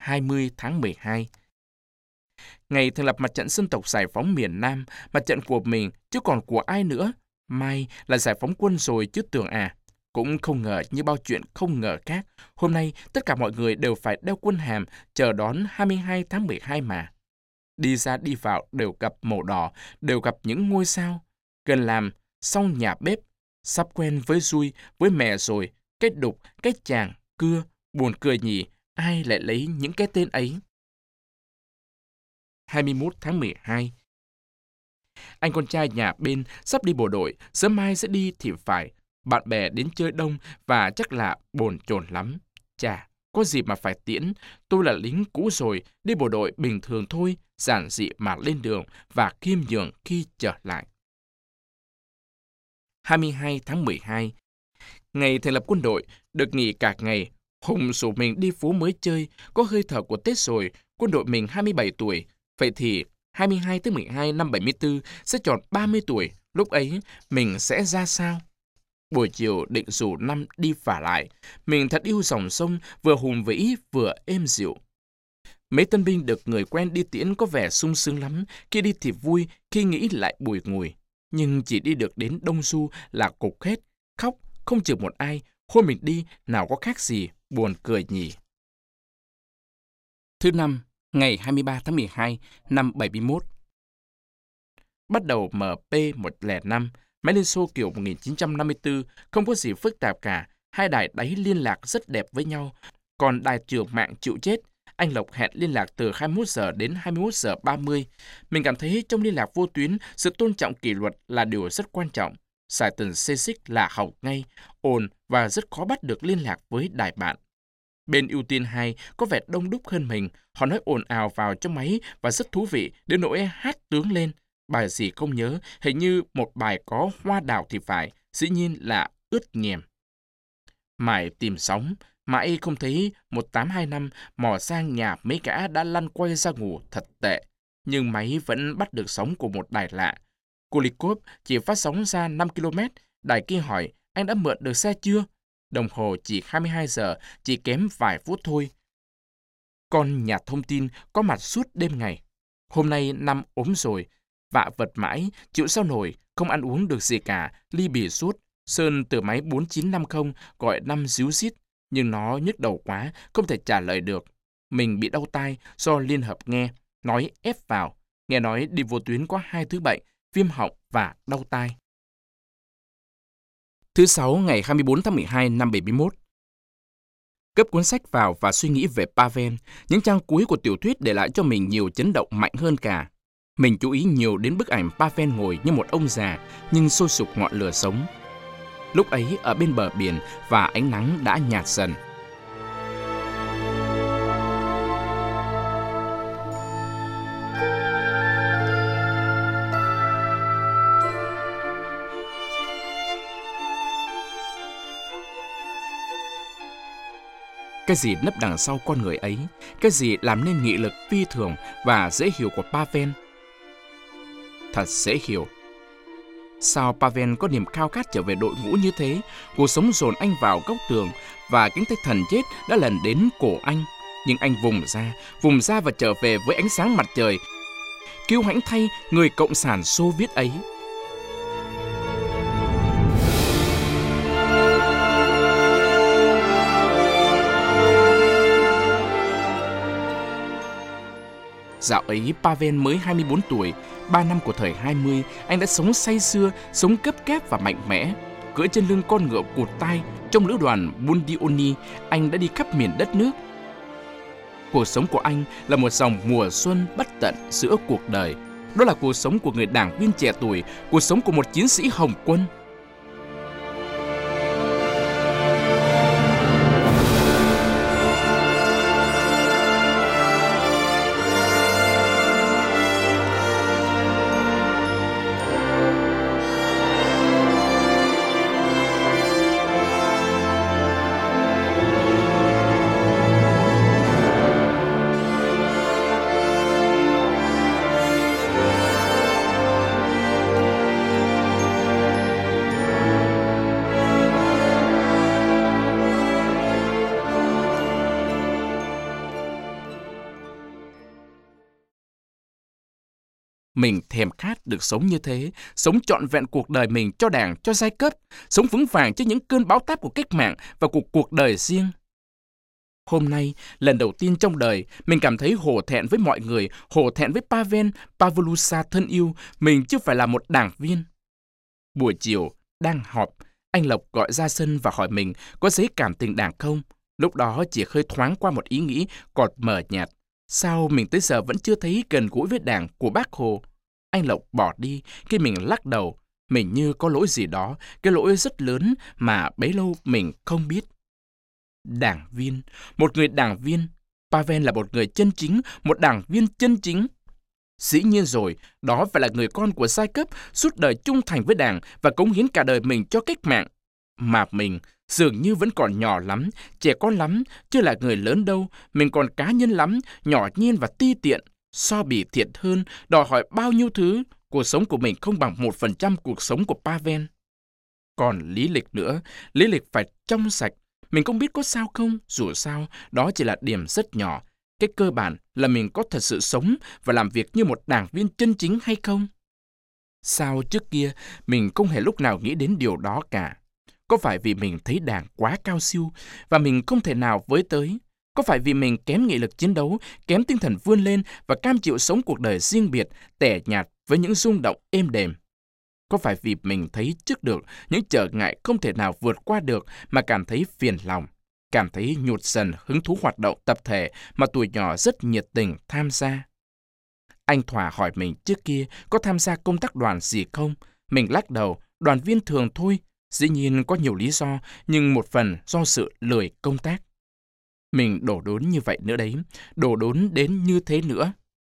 20 tháng 12. Ngày thành lập Mặt trận Dân tộc Giải phóng miền Nam, mặt trận của mình chứ còn của ai nữa. Mai là giải phóng quân rồi chứ tưởng à. Cũng không ngờ như bao chuyện không ngờ khác. Hôm nay tất cả mọi người đều phải đeo quân hàm chờ đón 22 tháng 12 mà. Đi ra đi vào đều gặp màu đỏ, đều gặp những ngôi sao. Gần làm, sau nhà bếp, sắp quen với Dui, với mẹ rồi, cái đục, cái chàng, cưa, buồn cười nhỉ, ai lại lấy những cái tên ấy. 21 tháng 12. Anh con trai nhà bên sắp đi bộ đội, sớm mai sẽ đi thì phải. Bạn bè đến chơi đông và chắc là bồn chồn lắm. Chà, có gì mà phải tiễn, tôi là lính cũ rồi, đi bộ đội bình thường thôi, giản dị mà lên đường và khiêm nhường khi trở lại. 22 tháng 12. Ngày thành lập quân đội, được nghỉ cả ngày. Hùng rủ mình đi phố mới chơi, có hơi thở của Tết rồi, quân đội mình 27 tuổi. Vậy thì 22 tháng 12 năm 74 sẽ tròn 30 tuổi, lúc ấy mình sẽ ra sao? Buổi chiều định rủ năm đi phả lại, mình thật yêu dòng sông, vừa hùng vĩ vừa êm dịu. Mấy tân binh được người quen đi tiễn có vẻ sung sướng lắm, khi đi thì vui, khi nghĩ lại bùi ngùi. Nhưng chỉ đi được đến Đông Du là cục hết, khóc, không chịu một ai, hôm mình đi nào có khác gì, buồn cười nhỉ. Thứ năm, ngày 23 tháng 12 năm 71. Bắt đầu MP105, máy Liên Xô kiểu 1954, không có gì phức tạp cả, hai đài đáy liên lạc rất đẹp với nhau, còn đài trưởng mạng chịu chết. Anh Lộc hẹn liên lạc từ 21 giờ đến 21 giờ 30. Mình cảm thấy trong liên lạc vô tuyến, sự tôn trọng kỷ luật là điều rất quan trọng. Xài từng C6 là học ngay, ồn và rất khó bắt được liên lạc với đài bạn. Bên ưu tiên 2 có vẻ đông đúc hơn mình, họ nói ồn ào vào trong máy và rất thú vị, đến nỗi hát tướng lên. Bài gì không nhớ, hình như một bài có hoa đào thì phải, dĩ nhiên là ướt nhèm. Mãi tìm sóng, mãi không thấy 1825 mò sang nhà mấy gã đã lăn quay ra ngủ thật tệ. Nhưng máy vẫn bắt được sóng của một đài lạ. Kulikov chỉ phát sóng ra 5 km, đài kia hỏi, anh đã mượn được xe chưa? Đồng hồ chỉ 22 giờ, chỉ kém vài phút thôi. Con nhà thông tin có mặt suốt đêm ngày. Hôm nay năm ốm rồi, vạ vật mãi, chịu sao nổi, không ăn uống được gì cả, ly bì suốt. Sơn từ máy 4950 gọi năm díu dít, nhưng nó nhức đầu quá, không thể trả lời được. Mình bị đau tai do liên hợp nghe, nói ép vào. Nghe nói đi vô tuyến có 2 thứ bệnh, viêm họng và đau tai. Thứ Sáu ngày 24 tháng 12 năm 71. Gấp cuốn sách vào và suy nghĩ về Pavel, những trang cuối của tiểu thuyết để lại cho mình nhiều chấn động mạnh hơn cả. Mình chú ý nhiều đến bức ảnh Pavel ngồi như một ông già, nhưng sôi sục ngọn lửa sống. Lúc ấy ở bên bờ biển và ánh nắng đã nhạt dần. Cái gì nấp đằng sau con người ấy? Cái gì làm nên nghị lực phi thường và dễ hiểu của Pavel? Thật dễ hiểu. Sao Pavel có niềm khao khát trở về đội ngũ như thế? Cuộc sống dồn anh vào góc tường và cánh tay thần chết đã lần đến cổ anh. Nhưng anh vùng ra và trở về với ánh sáng mặt trời. Kiêu hãnh thay người cộng sản Xô Viết ấy. Dạo ấy Pavel mới 24 tuổi, 3 năm của thời 20, anh đã sống say sưa, sống cấp kép và mạnh mẽ. Cưỡi trên lưng con ngựa cụt tai, trong lữ đoàn Bundioni, anh đã đi khắp miền đất nước. Cuộc sống của anh là một dòng mùa xuân bất tận giữa cuộc đời. Đó là cuộc sống của người đảng viên trẻ tuổi, cuộc sống của một chiến sĩ Hồng quân. Mình thèm khát được sống như thế, sống trọn vẹn cuộc đời mình cho Đảng, cho giai cấp, sống vững vàng trước những cơn bão táp của cách mạng và của cuộc đời riêng. Hôm nay, lần đầu tiên trong đời, mình cảm thấy hổ thẹn với mọi người, hổ thẹn với Pavel Pavlusa thân yêu, mình chưa phải là một đảng viên. Buổi chiều, đang họp, anh Lộc gọi ra sân và hỏi mình có giấy cảm tình Đảng không. Lúc đó chỉ hơi thoáng qua một ý nghĩ còn mờ nhạt. Sao mình tới giờ vẫn chưa thấy gần gũi với Đảng của Bác Hồ? Anh Lộc bỏ đi khi mình lắc đầu. Mình như có lỗi gì đó, cái lỗi rất lớn mà bấy lâu mình không biết. Đảng viên, một người đảng viên. Pavel là một người chân chính, một đảng viên chân chính. Dĩ nhiên rồi, đó phải là người con của giai cấp, suốt đời trung thành với Đảng và cống hiến cả đời mình cho cách mạng. Mà mình dường như vẫn còn nhỏ lắm, trẻ con lắm, chưa là người lớn đâu. Mình còn cá nhân lắm, nhỏ nhen và ti tiện. So bì thiệt hơn, đòi hỏi bao nhiêu thứ. Cuộc sống của mình không bằng 1% cuộc sống của Pavel. Còn lý lịch nữa, lý lịch phải trong sạch. Mình không biết có sao không, dù sao, đó chỉ là điểm rất nhỏ. Cái cơ bản là mình có thật sự sống và làm việc như một đảng viên chân chính hay không? Sao trước kia mình không hề lúc nào nghĩ đến điều đó cả? Có phải vì mình thấy Đảng quá cao siêu và mình không thể nào với tới? Có phải vì mình kém nghị lực chiến đấu, kém tinh thần vươn lên và cam chịu sống cuộc đời riêng biệt, tẻ nhạt với những rung động êm đềm? Có phải vì mình thấy trước được những trở ngại không thể nào vượt qua được mà cảm thấy phiền lòng, cảm thấy nhụt dần hứng thú hoạt động tập thể mà tuổi nhỏ rất nhiệt tình tham gia? Anh Thỏa hỏi mình trước kia có tham gia công tác đoàn gì không? Mình lắc đầu, đoàn viên thường thôi. Dĩ nhiên có nhiều lý do, nhưng một phần do sự lười công tác. Mình đổ đốn như vậy nữa đấy, đổ đốn đến như thế nữa.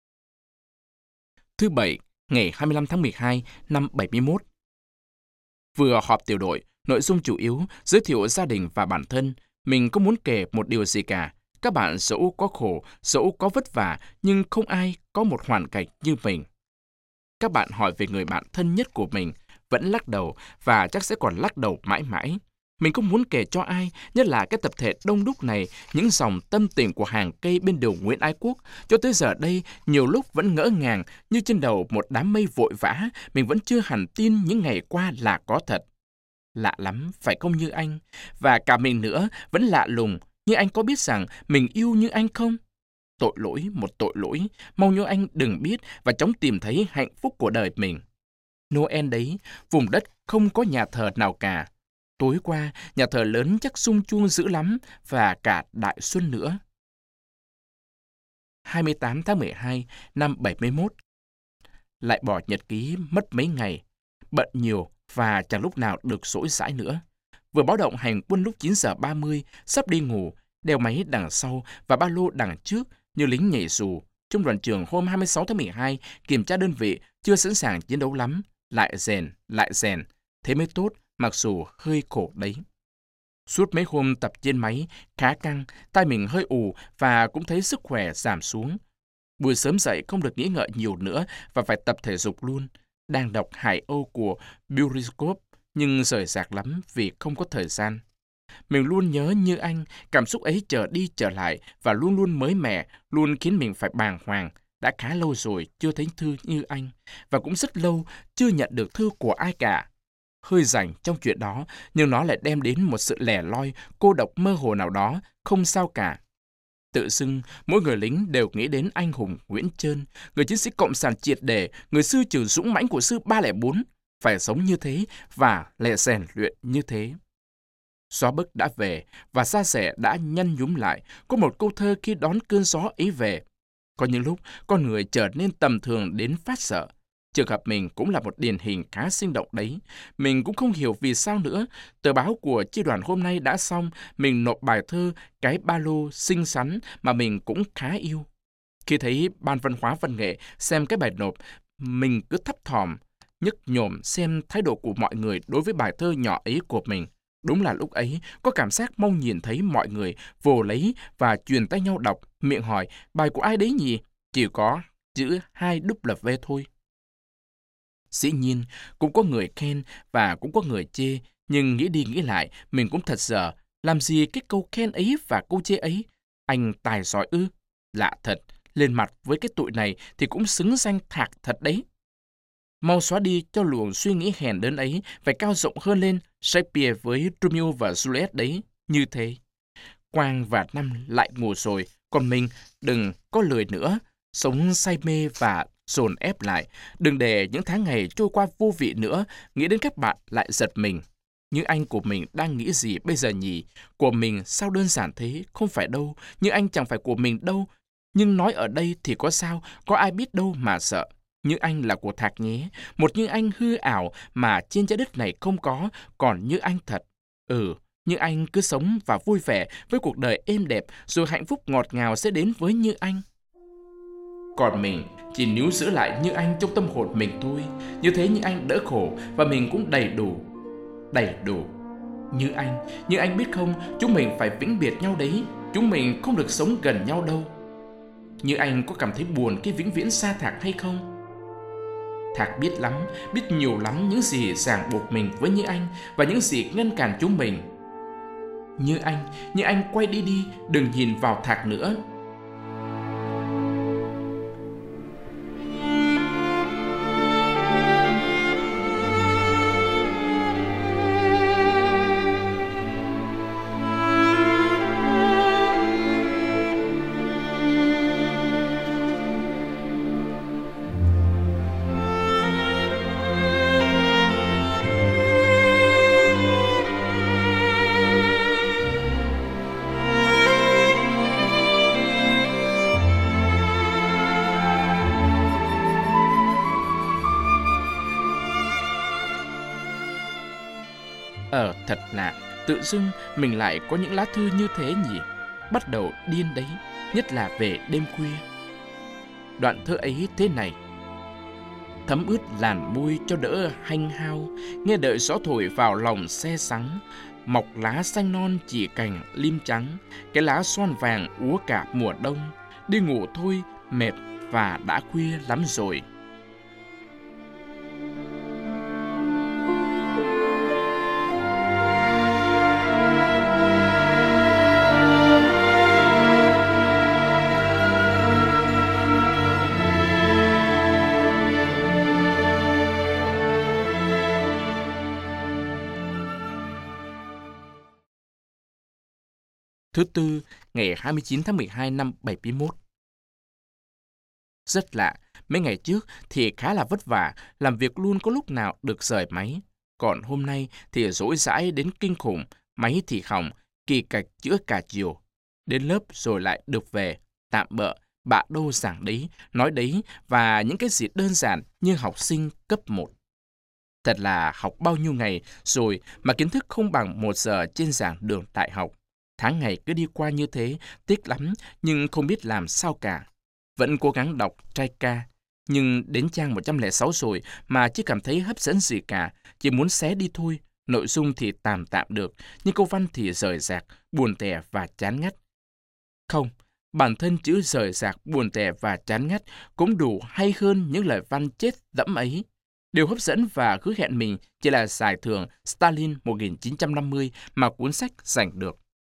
Thứ Bảy, ngày 25 tháng 12 năm 71. Vừa họp tiểu đội, nội dung chủ yếu giới thiệu gia đình và bản thân. Mình không muốn kể một điều gì cả. Các bạn dẫu có khổ, dẫu có vất vả, nhưng không ai có một hoàn cảnh như mình. Các bạn hỏi về người bạn thân nhất của mình, vẫn lắc đầu và chắc sẽ còn lắc đầu mãi mãi. Mình không muốn kể cho ai, nhất là cái tập thể đông đúc này, những dòng tâm tình của hàng cây bên đường Nguyễn Ái Quốc. Cho tới giờ đây, nhiều lúc vẫn ngỡ ngàng, như trên đầu một đám mây vội vã, mình vẫn chưa hẳn tin những ngày qua là có thật. Lạ lắm, phải không Như Anh? Và cả mình nữa, vẫn lạ lùng, Như Anh có biết rằng mình yêu Như Anh không? Tội lỗi, một tội lỗi, mong Như Anh đừng biết và chóng tìm thấy hạnh phúc của đời mình. Noel đấy, vùng đất không có nhà thờ nào cả. Tối qua, nhà thờ lớn chắc sum chuông dữ lắm, và cả Đại Xuân nữa. 28 tháng 12 năm 71. Lại bỏ nhật ký mất mấy ngày, bận nhiều và chẳng lúc nào được rỗi rãi nữa. Vừa báo động hành quân lúc 9 giờ 30, sắp đi ngủ, đeo máy đằng sau và ba lô đằng trước như lính nhảy dù. Trung đoàn trưởng hôm 26 tháng 12 kiểm tra đơn vị chưa sẵn sàng chiến đấu lắm, lại rèn, thế mới tốt, mặc dù hơi khổ đấy. Suốt mấy hôm tập trên máy, khá căng, tai mình hơi ù và cũng thấy sức khỏe giảm xuống. Buổi sớm dậy không được nghĩ ngợi nhiều nữa và phải tập thể dục luôn. Đang đọc Hải Âu của Bulgakov, nhưng rời rạc lắm vì không có thời gian. Mình luôn nhớ Như Anh, cảm xúc ấy trở đi trở lại và luôn luôn mới mẻ, luôn khiến mình phải bàng hoàng. Đã khá lâu rồi chưa thấy thư Như Anh, và cũng rất lâu chưa nhận được thư của ai cả. Hơi rảnh trong chuyện đó, nhưng nó lại đem đến một sự lẻ loi, cô độc mơ hồ nào đó, không sao cả. Tự dưng, mỗi người lính đều nghĩ đến anh hùng Nguyễn Trơn, người chiến sĩ cộng sản triệt để, người sư trưởng dũng mãnh của sư 304, phải sống như thế và lại rèn luyện như thế. Gió bấc đã về và da rẻ đã nhăn nhúm lại, có một câu thơ khi đón cơn gió ấy về. Có những lúc, con người trở nên tầm thường đến phát sợ. Trường hợp mình cũng là một điển hình khá sinh động đấy. Mình cũng không hiểu vì sao nữa. Tờ báo của chi đoàn hôm nay đã xong, mình nộp bài thơ Cái ba lô xinh xắn mà mình cũng khá yêu. Khi thấy Ban Văn hóa Văn nghệ xem cái bài nộp, mình cứ thấp thỏm, nhức nhổm xem thái độ của mọi người đối với bài thơ nhỏ ấy của mình. Đúng là lúc ấy, có cảm giác mong nhìn thấy mọi người vồ lấy và truyền tay nhau đọc, miệng hỏi, bài của ai đấy nhỉ? Chỉ có chữ 2W thôi. Dĩ nhiên, cũng có người khen và cũng có người chê, nhưng nghĩ đi nghĩ lại, mình cũng thật dở. Làm gì cái câu khen ấy và câu chê ấy? Anh tài giỏi ư? Lạ thật, lên mặt với cái tụi này thì cũng xứng danh thạc thật đấy. Mau xóa đi cho luồng suy nghĩ hèn đớn ấy phải cao rộng hơn lên. Shakespeare với Romeo và Juliet đấy, như thế. Quang và Năm lại ngủ rồi, còn mình đừng có lười nữa. Sống say mê và dồn ép lại. Đừng để những tháng ngày trôi qua vô vị nữa, nghĩ đến các bạn lại giật mình. Như anh của mình đang nghĩ gì bây giờ nhỉ? Của mình sao đơn giản thế? Không phải đâu. Như anh chẳng phải của mình đâu. Nhưng nói ở đây thì có sao? Có ai biết đâu mà sợ. Như anh là của Thạc nhé. Một Như anh hư ảo mà trên trái đất này không có. Còn Như anh thật. Như anh cứ sống và vui vẻ với cuộc đời êm đẹp, rồi hạnh phúc ngọt ngào sẽ đến với Như anh. Còn mình chỉ níu giữ lại Như anh trong tâm hồn mình thôi. Như thế Như anh đỡ khổ và mình cũng đầy đủ. Đầy đủ. Như anh biết không, chúng mình phải vĩnh biệt nhau đấy. Chúng mình không được sống gần nhau đâu. Như anh có cảm thấy buồn khi vĩnh viễn xa Thạc hay không? Thạc biết lắm, biết nhiều lắm những gì ràng buộc mình với Như anh và những gì ngăn cản chúng mình. Như anh quay đi, đừng nhìn vào Thạc nữa. Thật lạ, tự dưng mình lại có những lá thư như thế nhỉ? Bắt đầu điên đấy, nhất là về đêm khuya. Đoạn thơ ấy thế này: thấm ướt làn môi cho đỡ hanh hao, nghe đợi gió thổi vào lòng se sắng. Mọc lá xanh non chỉ cành lim trắng, cái lá xoan vàng úa cả mùa đông. Đi ngủ thôi, mệt và đã khuya lắm rồi. Thứ Tư, ngày 29 tháng 12 năm 71. Rất lạ, mấy ngày trước thì khá là vất vả, làm việc luôn có lúc nào được rời máy. Còn hôm nay thì rỗi rãi đến kinh khủng, máy thì hỏng, kỳ cạch chữa cả chiều. Đến lớp rồi lại được về, tạm bợ, bạ đâu giảng đấy, nói đấy và những cái gì đơn giản như học sinh cấp 1. Thật là học bao nhiêu ngày rồi mà kiến thức không bằng 1 giờ trên giảng đường đại học. Tháng ngày cứ đi qua như thế, tiếc lắm nhưng không biết làm sao cả. Vẫn cố gắng đọc trai ca, nhưng đến trang 106 rồi mà chưa cảm thấy hấp dẫn gì cả, chỉ muốn xé đi thôi. Nội dung thì tạm tạm được, nhưng câu văn thì rời rạc, buồn tẻ và chán ngắt. Không, bản thân chữ rời rạc, buồn tẻ và chán ngắt cũng đủ hay hơn những lời văn chết dẫm ấy. Điều hấp dẫn và hứa hẹn mình chỉ là giải thưởng Stalin 1950 mà cuốn sách giành được.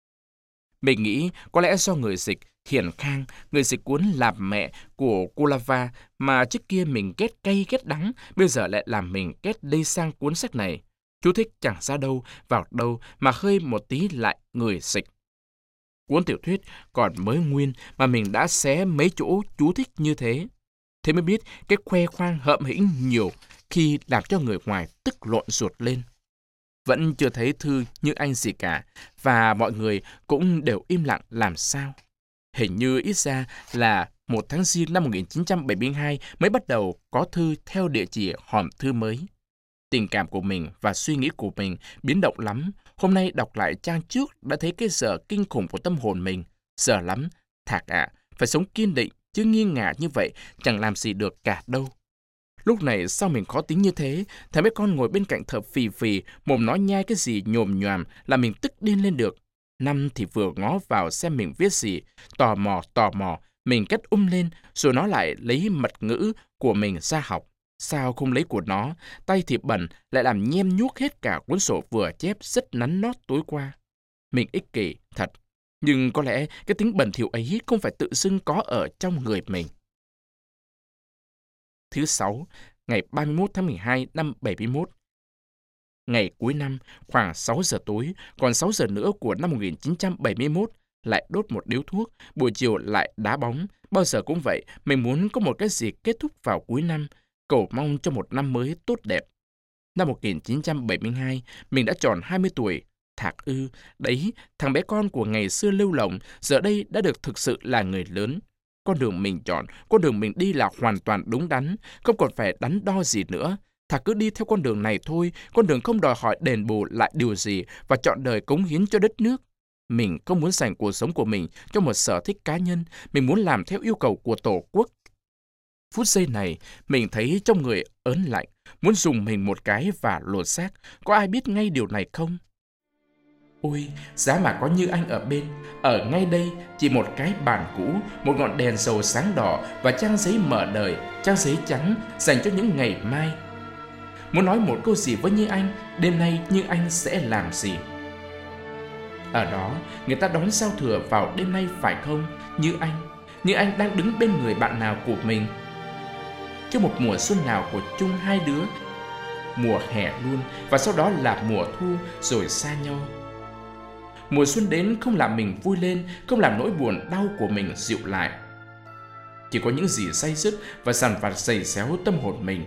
Mình nghĩ có lẽ do người dịch Hiển Khang, người dịch cuốn Làm Mẹ của Kulava mà trước kia mình ghét cay ghét đắng, bây giờ lại làm mình ghét đây sang cuốn sách này. Chú thích chẳng ra đâu, vào đâu mà hơi một tí lại người dịch. Cuốn tiểu thuyết còn mới nguyên mà mình đã xé mấy chỗ chú thích như thế. Thế mới biết cái khoe khoang hợm hĩnh nhiều khi làm cho người ngoài tức lộn ruột lên. Vẫn chưa thấy thư Như anh gì cả, và mọi người cũng đều im lặng làm sao. Hình như ít ra là 1 tháng Giêng năm 1972 mới bắt đầu có thư theo địa chỉ hòm thư mới. Tình cảm của mình và suy nghĩ của mình biến động lắm. Hôm nay đọc lại trang trước đã thấy cái giờ kinh khủng của tâm hồn mình. Giờ lắm, Thạc ạ, phải sống kiên định, chứ nghiêng ngả như vậy chẳng làm gì được cả đâu. Lúc này sao mình khó tính như thế? Thấy mấy con ngồi bên cạnh thở phì phì, mồm nói nhai cái gì nhồm nhoàm là mình tức điên lên được. Năm thì vừa ngó vào xem mình viết gì, tò mò, mình kết lên, rồi nó lại lấy mật ngữ của mình ra học. Sao không lấy của nó, tay thì bẩn, lại làm nhem nhuốc hết cả cuốn sổ vừa chép rất nắn nót tối qua. Mình ích kỷ, thật. Nhưng có lẽ cái tính bẩn thỉu ấy không phải tự dưng có ở trong người mình. Thứ 6, ngày 31 tháng 12 năm 71. Ngày cuối năm, khoảng 6 giờ tối, còn 6 giờ nữa của năm 1971, lại đốt một điếu thuốc, buổi chiều lại đá bóng. Bao giờ cũng vậy, mình muốn có một cái gì kết thúc vào cuối năm, cầu mong cho một năm mới tốt đẹp. Năm 1972, mình đã tròn 20 tuổi. Thạc ư, đấy, thằng bé con của ngày xưa lêu lỏng, giờ đây đã được thực sự là người lớn. Con đường mình chọn, con đường mình đi là hoàn toàn đúng đắn, không còn phải đắn đo gì nữa. Thạc cứ đi theo con đường này thôi, con đường không đòi hỏi đền bù lại điều gì và chọn đời cống hiến cho đất nước. Mình không muốn dành cuộc sống của mình cho một sở thích cá nhân, mình muốn làm theo yêu cầu của Tổ quốc. Phút giây này, mình thấy trong người ớn lạnh, muốn dùng mình một cái và lột xác. Có ai biết ngay điều này không? Ôi, giá mà có như anh ở bên, ở ngay đây, chỉ một cái bàn cũ, một ngọn đèn dầu sáng đỏ và trang giấy mở đời, trang giấy trắng dành cho những ngày mai. Muốn nói một câu gì với Như Anh, đêm nay Như Anh sẽ làm gì? Ở đó, người ta đón giao thừa vào đêm nay phải không? Như Anh đang đứng bên người bạn nào của mình? Cho một mùa xuân nào của chung hai đứa, mùa hè luôn và sau đó là mùa thu rồi xa nhau. Mùa xuân đến không làm mình vui lên, không làm nỗi buồn đau của mình dịu lại. Chỉ có những gì day dứt và dằn vặt giày xéo tâm hồn mình.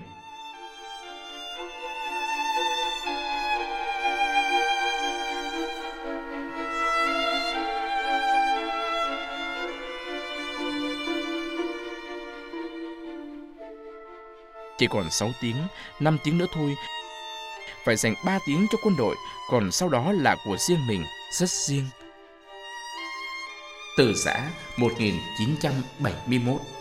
Chỉ còn 6 tiếng, 5 tiếng nữa thôi. Phải dành 3 tiếng cho quân đội, còn sau đó là của riêng mình, rất riêng. Từ giã 1971.